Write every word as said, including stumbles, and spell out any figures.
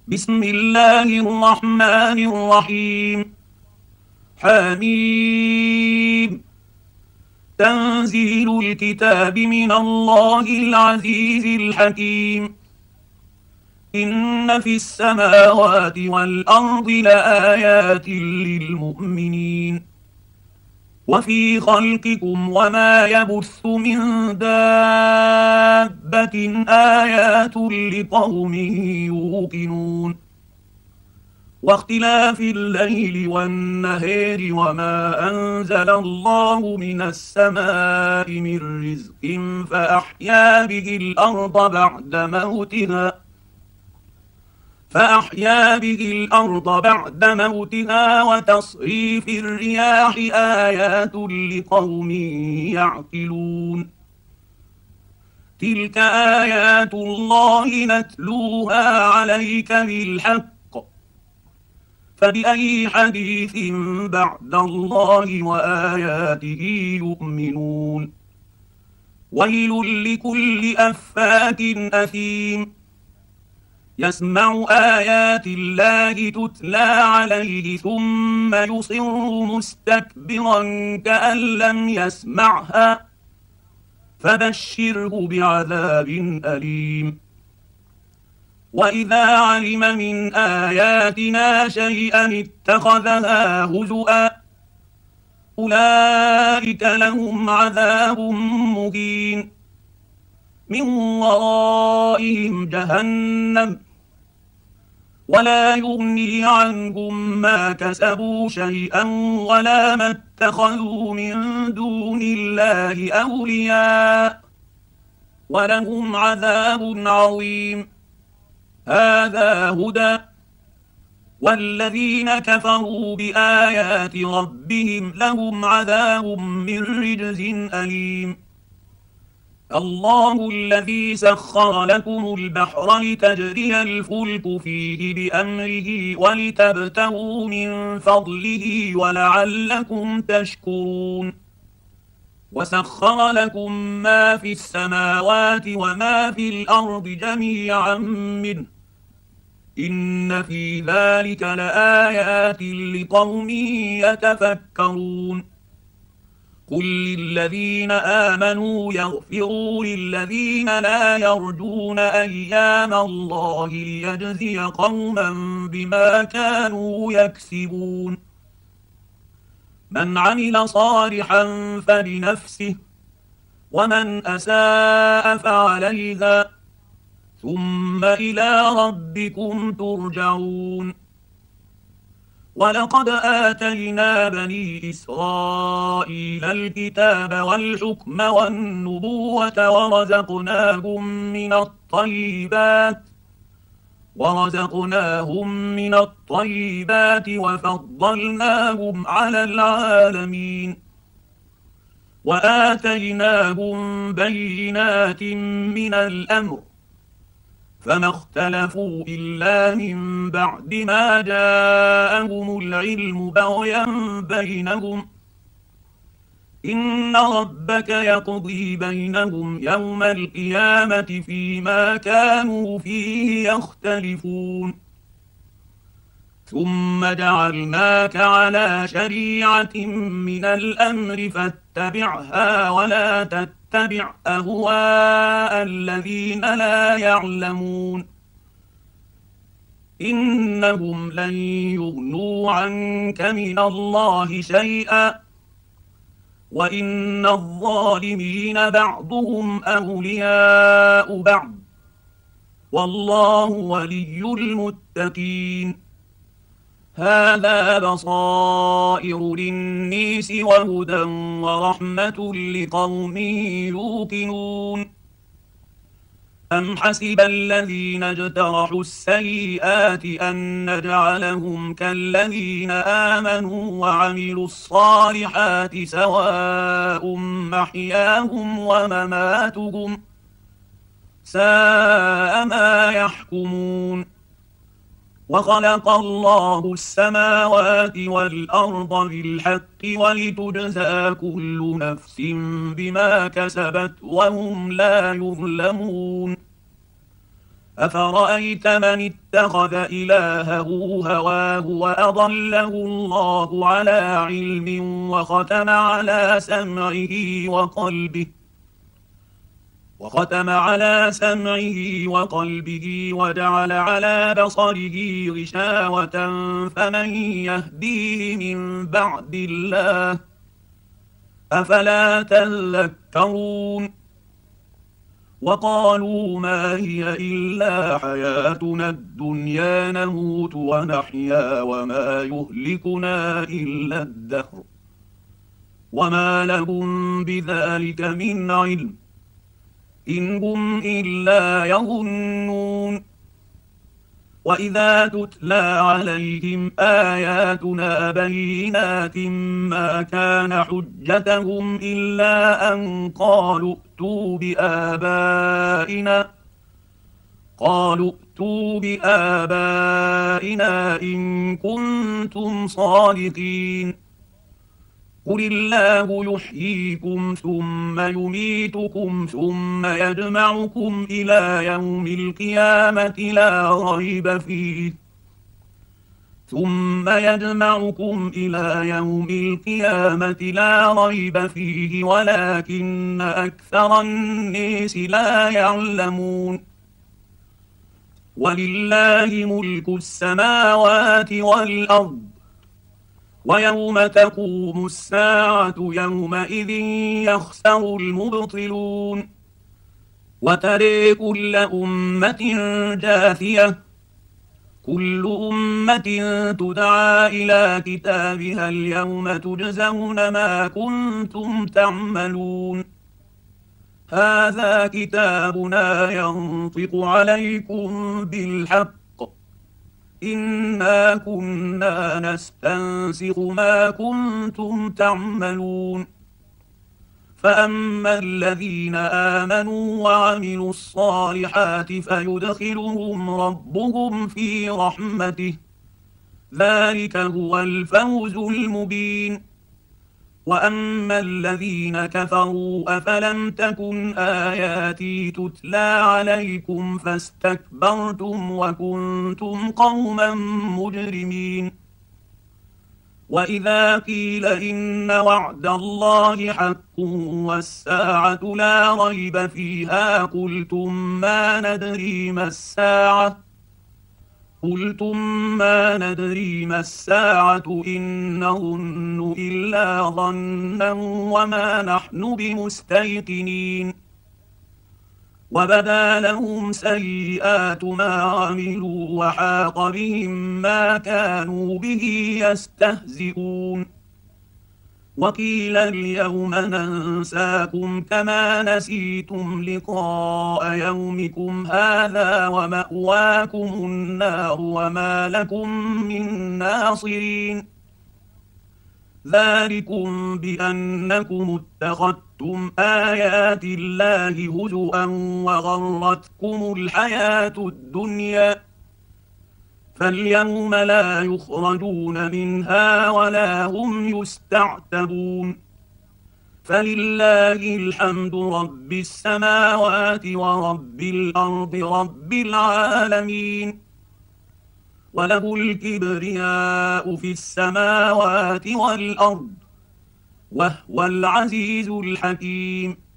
بسم الله الرحمن الرحيم. حميم. تنزيل الكتاب من الله العزيز الحكيم. إن في السماوات والأرض لآيات للمؤمنين وفي خلقكم وما يبث من دابة آيات لقوم يوقنون واختلاف الليل والنهار وما أنزل الله من السماء من رزق فأحيا به الأرض بعد موتها فأحيا به الأرض بعد موتها وتصريف الرياح آيات لقوم يعقلون تلك آيات الله نتلوها عليك بالحق فبأي حديث بعد الله وآياته يؤمنون ويل لكل أفاك أثيم يسمع آيات الله تتلى عليه ثم يصر مستكبرا كأن لم يسمعها فبشره بعذاب أليم وإذا علم من آياتنا شيئا اتخذها هزؤا أولئك لهم عذاب مهين من ورائهم جهنم ولا يغني عنهم ما كسبوا شيئا ولا ما اتخذوا من دون الله أولياء ولهم عذاب عظيم هذا هدى والذين كفروا بآيات ربهم لهم عذاب من رجز أليم الله الذي سخر لكم البحر لتجري الفلك فيه بأمره ولتبتغوا من فضله ولعلكم تشكرون وسخر لكم ما في السماوات وما في الأرض جميعا منه إن في ذلك لآيات لقوم يتفكرون قل للذين آمنوا يغفروا للذين لا يرجون أيام الله ليجزي قوما بما كانوا يكسبون من عمل صالحا فلنفسه ومن أساء فعليها ثم إلى ربكم ترجعون ولقد آتينا بني إسرائيل الكتاب والحكم والنبوة ورزقناهم من الطيبات ورزقناهم من الطيبات وفضلناهم على العالمين وآتيناهم بينات من الأمر فما اختلفوا إلا من بعد ما جاءهم العلم بغيا بينهم إن ربك يقضي بينهم يوم القيامة فيما كانوا فيه يختلفون ثم جعلناك على شريعة من الأمر فاتبعها ولا تتبع أهواء الذين لا يعلمون إنهم لن يغنوا عنك من الله شيئا وإن الظالمين بعضهم أولياء بعض والله ولي المتقين هذا بصائر للناس وهدى ورحمة لقوم يوقنون أم حسب الذين اجترحوا السيئات أن نجعلهم كالذين آمنوا وعملوا الصالحات سواء محياهم ومماتهم ساء ما يحكمون وخلق الله السماوات والأرض بالحق ولتجزى كل نفس بما كسبت وهم لا يظلمون أفرأيت من اتخذ إلهه هواه وأضله الله على علم وختم على سمعه وقلبه وختم على سمعه وقلبه وجعل على بصره غشاوة فمن يهديه من بعد الله أفلا تذكرون وقالوا ما هي إلا حياتنا الدنيا نموت ونحيا وما يهلكنا إلا الدهر وما لهم بذلك من علم إن هم إلا يظنون وإذا تتلى عليهم آياتنا بينات ما كان حجتهم إلا أن قالوا ائتوا بآبائنا قالوا ائتوا بآبائنا إن كنتم صادقين قل الله يحييكم ثم يميتكم ثم يجمعكم إلى يوم القيامة لا ريب فيه ثم يجمعكم إلى يوم القيامة لا ريب فيه ولكن أكثر الناس لا يعلمون ولله ملك السماوات والأرض ويوم تقوم الساعة يومئذ يخسر المبطلون وترى كل أمة جاثية كل أمة تدعى إلى كتابها اليوم تجزون ما كنتم تعملون هذا كتابنا ينطق عليكم بالحق إنا كنا نستنسخ ما كنتم تعملون فأما الذين آمنوا وعملوا الصالحات فيدخلهم ربهم في رحمته ذلك هو الفوز المبين وأما الذين كفروا أفلم تكن آياتي تتلى عليكم فاستكبرتم وكنتم قوما مجرمين وإذا قيل إن وعد الله حق والساعة لا ريب فيها قلتم ما ندري ما الساعة قلتم ما ندري ما الساعة إن نظن إلا ظنا وما نحن بمستيقنين وبدا لهم سيئات ما عملوا وحاق بهم ما كانوا به يستهزئون وقيل اليوم ننساكم كما نسيتم لقاء يومكم هذا ومأواكم النار وما لكم من ناصرين ذلكم بأنكم اتخذتم آيات الله هزؤا وغرتكم الحياة الدنيا فاليوم لا يخرجون منها ولا هم يستعتبون فلله الحمد رب السماوات ورب الأرض رب العالمين وله الكبرياء في السماوات والأرض وهو العزيز الحكيم